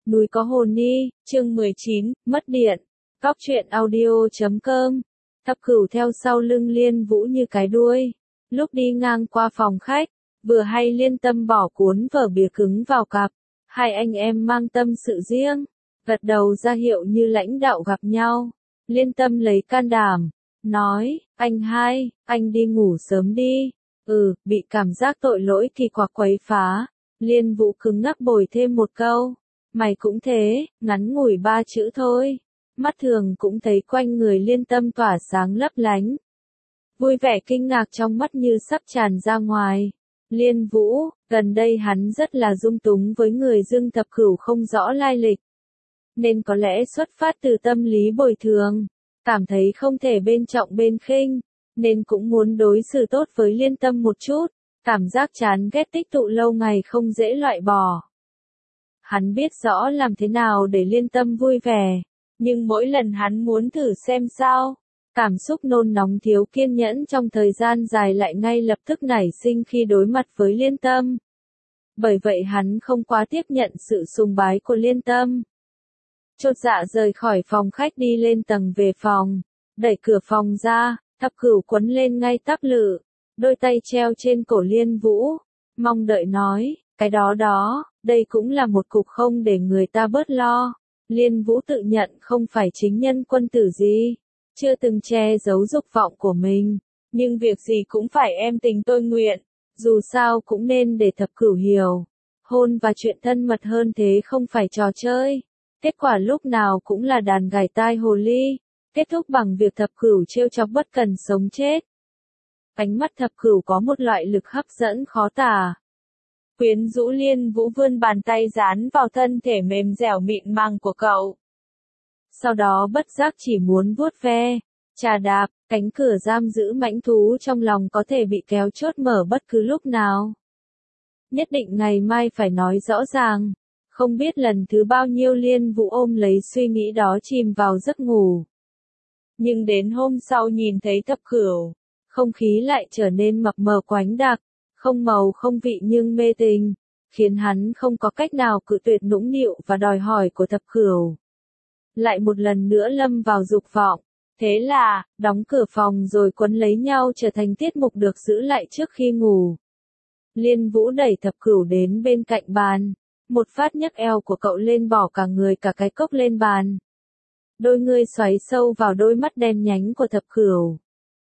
Núi có hồn ni, chương 19, mất điện. Góc truyện audio.com. Thập Cửu theo sau lưng Liên Vũ như cái đuôi. Lúc đi ngang qua phòng khách, vừa hay Liên Tâm bỏ cuốn vở bìa cứng vào cặp. Hai anh em mang tâm sự riêng, gật đầu ra hiệu như lãnh đạo gặp nhau. Liên Tâm lấy can đảm, nói, anh hai, anh đi ngủ sớm đi. Bị cảm giác tội lỗi kỳ quặc quấy phá. Liên Vũ cứng ngắc bồi thêm một câu. Mày cũng thế, ngắn ngủi 3 chữ thôi. Mắt thường cũng thấy quanh người Liên Tâm tỏa sáng lấp lánh. Vui vẻ kinh ngạc trong mắt như sắp tràn ra ngoài. Liên Vũ, gần đây hắn rất là dung túng với người Dương Thập Cửu không rõ lai lịch. Nên có lẽ xuất phát từ tâm lý bồi thường, cảm thấy không thể bên trọng bên khinh, nên cũng muốn đối xử tốt với Liên Tâm một chút. Cảm giác chán ghét tích tụ lâu ngày không dễ loại bỏ. Hắn biết rõ làm thế nào để Liên Tâm vui vẻ, nhưng mỗi lần hắn muốn thử xem sao, cảm xúc nôn nóng thiếu kiên nhẫn trong thời gian dài lại ngay lập tức nảy sinh khi đối mặt với Liên Tâm. Bởi vậy hắn không quá tiếp nhận sự sùng bái của Liên Tâm. Chột dạ rời khỏi phòng khách đi lên tầng về phòng, đẩy cửa phòng ra, Thập Cửu quấn lên ngay tắp lự, đôi tay treo trên cổ Liên Vũ, mong đợi nói, cái đó, đây cũng là một cục không để người ta bớt lo. Liên Vũ tự nhận không phải chính nhân quân tử gì, chưa từng che giấu dục vọng của mình, nhưng việc gì cũng phải em tình tôi nguyện, dù sao cũng nên để Thập Cửu hiểu. Hôn và chuyện thân mật hơn thế không phải trò chơi, kết quả lúc nào cũng là đàn gảy tai hồ ly, kết thúc bằng việc Thập Cửu trêu chọc bất cần sống chết. Ánh mắt Thập Cửu có một loại lực hấp dẫn khó tả. Quyến rũ. Liên Vũ vươn bàn tay dán vào thân thể mềm dẻo mịn màng của cậu. Sau đó bất giác chỉ muốn vuốt ve, chà đạp, cánh cửa giam giữ mãnh thú trong lòng có thể bị kéo chốt mở bất cứ lúc nào. Nhất định ngày mai phải nói rõ ràng. Không biết lần thứ bao nhiêu Liên Vũ ôm lấy suy nghĩ đó chìm vào giấc ngủ. Nhưng đến hôm sau nhìn thấy Thập Cửu, không khí lại trở nên mập mờ quánh đặc, không màu không vị nhưng mê tình, khiến hắn không có cách nào cự tuyệt nũng nịu và đòi hỏi của Thập Cửu. Lại một lần nữa lâm vào dục vọng, thế là, đóng cửa phòng rồi quấn lấy nhau trở thành tiết mục được giữ lại trước khi ngủ. Liên Vũ đẩy Thập Cửu đến bên cạnh bàn, một phát nhấc eo của cậu lên bỏ cả người cả cái cốc lên bàn. Đôi ngươi xoáy sâu vào đôi mắt đen nhánh của Thập Cửu.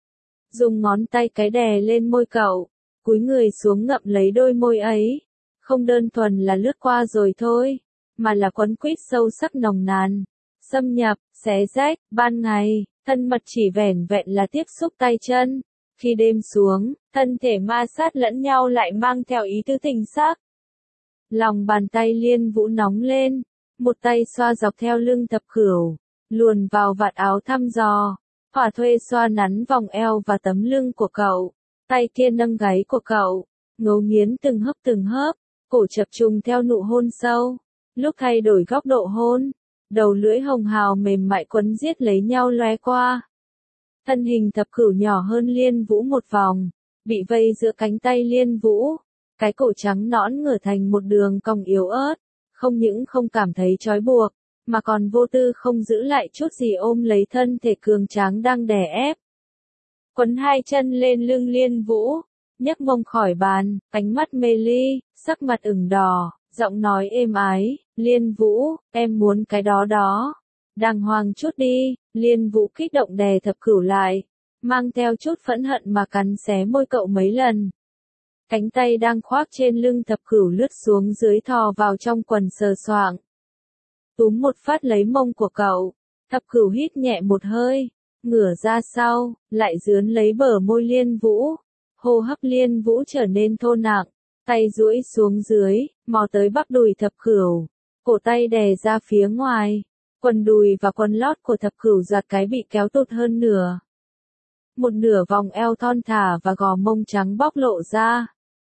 Dùng ngón tay cái đè lên môi cậu, cúi người xuống ngậm lấy đôi môi ấy. Không đơn thuần là lướt qua rồi thôi, mà là quấn quýt sâu sắc nồng nàn, xâm nhập, xé rách. Ban ngày, thân mật chỉ vẻn vẹn là tiếp xúc tay chân. Khi đêm xuống, thân thể ma sát lẫn nhau lại mang theo ý tứ tình sắc. Lòng bàn tay Liên Vũ nóng lên, một tay xoa dọc theo lưng Thập Cửu, luồn vào vạt áo thăm dò, hỏa thuê xoa nắn vòng eo và tấm lưng của cậu, tay kia nâng gáy của cậu, ngấu nghiến từng hấp, cổ chập trùng theo nụ hôn sâu. Lúc thay đổi góc độ hôn, đầu lưỡi hồng hào mềm mại quấn giết lấy nhau lóe qua. Thân hình Thập Cửu nhỏ hơn Liên Vũ một vòng, bị vây giữa cánh tay Liên Vũ. Cái cổ trắng nõn ngửa thành một đường cong yếu ớt, không những không cảm thấy trói buộc, mà còn vô tư không giữ lại chút gì ôm lấy thân thể cường tráng đang đè ép. Quấn hai chân lên lưng Liên Vũ, nhấc mông khỏi bàn, ánh mắt mê ly, sắc mặt ửng đỏ, giọng nói êm ái, Liên Vũ, em muốn cái đó. Đàng hoàng chút đi. Liên Vũ kích động đè Thập Cửu lại, mang theo chút phẫn hận mà cắn xé môi cậu mấy lần. Cánh tay đang khoác trên lưng Thập Cửu lướt xuống dưới thò vào trong quần sờ soạng. Túm một phát lấy mông của cậu, Thập Cửu hít nhẹ một hơi, ngửa ra sau, lại dướn lấy bờ môi Liên Vũ. Hô hấp Liên Vũ trở nên thô nặng, tay duỗi xuống dưới, mò tới bắp đùi Thập Cửu, cổ tay đè ra phía ngoài, quần đùi và quần lót của Thập Cửu giật cái bị kéo tụt hơn nửa. Một nửa vòng eo thon thả và gò mông trắng bóc lộ ra.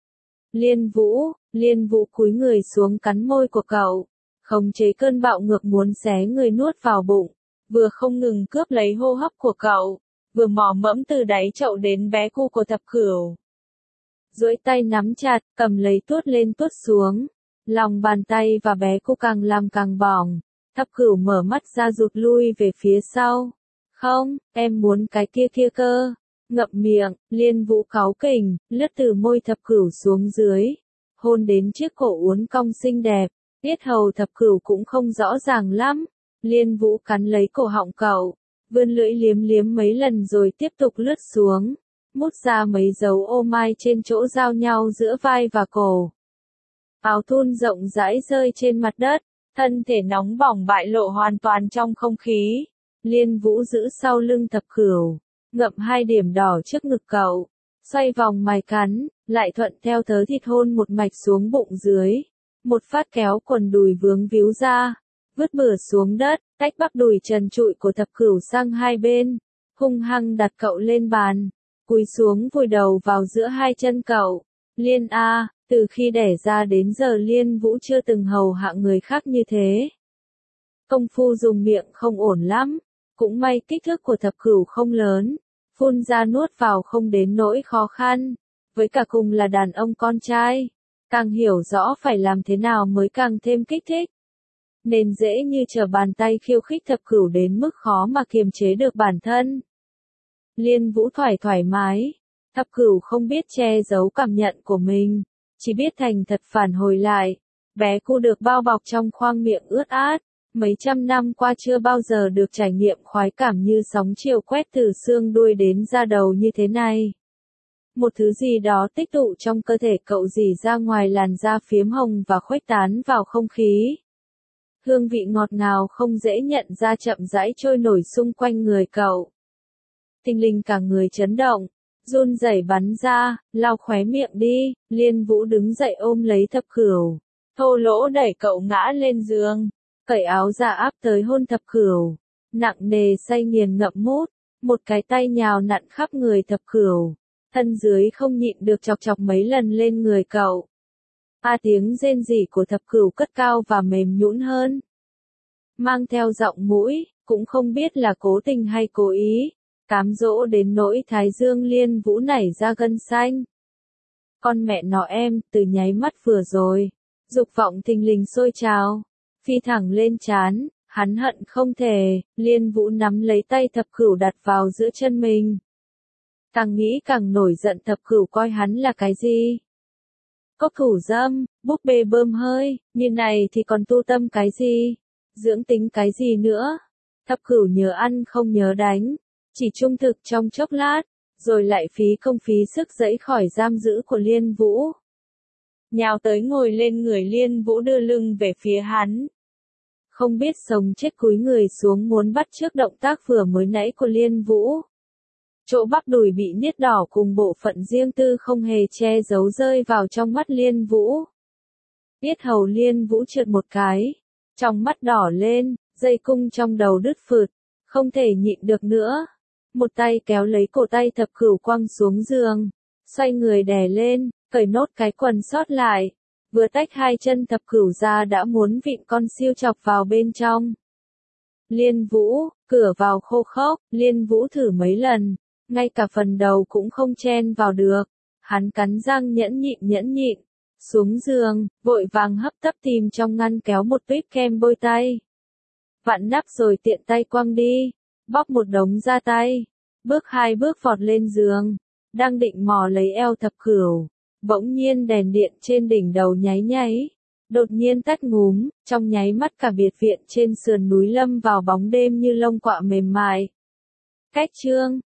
Liên Vũ cúi người xuống cắn môi của cậu, khống chế cơn bạo ngược muốn xé người nuốt vào bụng, vừa không ngừng cướp lấy hô hấp của cậu, vừa mò mẫm từ đáy chậu đến bé cu của Thập Cửu. Duỗi tay nắm chặt, cầm lấy tuốt lên tuốt xuống, Lòng bàn tay và bé cô càng làm càng bỏng. Thập Cửu mở mắt ra rụt lui về phía sau. Không, em muốn cái kia kia cơ. Ngậm miệng, Liên Vũ cáu kỉnh, lướt từ môi Thập Cửu xuống dưới. Hôn đến chiếc cổ uốn cong xinh đẹp. Yết hầu Thập Cửu cũng không rõ ràng lắm. Liên Vũ cắn lấy cổ họng cậu. Vươn lưỡi liếm liếm mấy lần rồi tiếp tục lướt xuống. Mút ra mấy dấu ô mai trên chỗ giao nhau giữa vai và cổ. Áo thun rộng rãi rơi trên mặt đất. Thân thể nóng bỏng bại lộ hoàn toàn trong không khí. Liên Vũ giữ sau lưng Thập Cửu. Ngậm 2 điểm đỏ trước ngực cậu. Xoay vòng mài cắn, lại thuận theo thớ thịt hôn một mạch xuống bụng dưới. Một phát kéo quần đùi vướng víu ra. Vứt bừa xuống đất, tách bắp đùi trần trụi của Thập Cửu sang hai bên. Hung hăng đặt cậu lên bàn. Cúi xuống vùi đầu vào giữa hai chân cậu. Liên A, từ khi đẻ ra đến giờ Liên Vũ chưa từng hầu hạ người khác như thế. Công phu dùng miệng không ổn lắm. Cũng may kích thước của Thập Cửu không lớn. Phun ra nuốt vào không đến nỗi khó khăn. Với cả cùng là đàn ông con trai. Càng hiểu rõ phải làm thế nào mới càng thêm kích thích. Nên dễ như trở bàn tay khiêu khích Thập Cửu đến mức khó mà kiềm chế được bản thân. Liên Vũ thoải mái. Thập Cửu không biết che giấu cảm nhận của mình. Chỉ biết thành thật phản hồi lại. Bé cu được bao bọc trong khoang miệng ướt át. Mấy trăm năm qua chưa bao giờ được trải nghiệm khoái cảm như sóng chiều quét từ xương đuôi đến da đầu như thế này. Một thứ gì đó tích tụ trong cơ thể cậu rỉ ra ngoài làn da phiếm hồng và khuếch tán vào không khí. Hương vị ngọt ngào không dễ nhận ra chậm rãi trôi nổi xung quanh người cậu. Thình lình cả người chấn động, run rẩy bắn ra, lau khóe miệng đi. Liên Vũ đứng dậy ôm lấy Thập Cửu, thô lỗ đẩy cậu ngã lên giường, cởi áo ra áp tới hôn Thập Cửu, nặng nề say nghiền ngậm mút, một cái tay nhào nặn khắp người Thập Cửu, thân dưới không nhịn được chọc chọc mấy lần lên người cậu. Tiếng rên rỉ của Thập Cửu cất cao và mềm nhũn hơn. Mang theo giọng mũi, cũng không biết là cố tình hay cố ý, cám dỗ đến nỗi thái dương Liên Vũ nảy ra gân xanh. Con mẹ nó em, từ nháy mắt vừa rồi, dục vọng thình lình sôi trào, phi thẳng lên trán, hắn hận không thể. Liên Vũ nắm lấy tay Thập Cửu đặt vào giữa chân mình. Càng nghĩ càng nổi giận. Thập Cửu coi hắn là cái gì? Cốc thủ dâm, búp bê bơm hơi, như này thì còn tu tâm cái gì? Dưỡng tính cái gì nữa? Thập Cửu nhớ ăn không nhớ đánh, chỉ trung thực trong chốc lát, rồi lại phí công phí sức giãy khỏi giam giữ của Liên Vũ. Nhào tới ngồi lên người Liên Vũ đưa lưng về phía hắn. Không biết sống chết cúi người xuống muốn bắt chước động tác vừa mới nãy của Liên Vũ. Chỗ bắp đùi bị niết đỏ cùng bộ phận riêng tư không hề che giấu rơi vào trong mắt Liên Vũ. Yết hầu Liên Vũ trượt một cái, trong mắt đỏ lên, dây cung trong đầu đứt phượt, không thể nhịn được nữa. Một tay kéo lấy cổ tay Thập Cửu quăng xuống giường, xoay người đè lên, cởi nốt cái quần sót lại. Vừa tách hai chân Thập Cửu ra đã muốn vịn con siêu chọc vào bên trong. Liên Vũ, cửa vào khô khốc, Liên Vũ thử mấy lần, ngay cả phần đầu cũng không chen vào được. Hắn cắn răng nhẫn nhịn, xuống giường, vội vàng hấp tấp tìm trong ngăn kéo một tuyết kem bôi tay. Vặn nắp rồi tiện tay quăng đi, bóp một đống ra tay, bước 2 bước vọt lên giường, đang định mò lấy eo Thập Cửu, bỗng nhiên đèn điện trên đỉnh đầu nháy, đột nhiên tắt ngúm, trong nháy mắt cả biệt viện trên sườn núi lâm vào bóng đêm như lông quạ mềm mại. Cách chương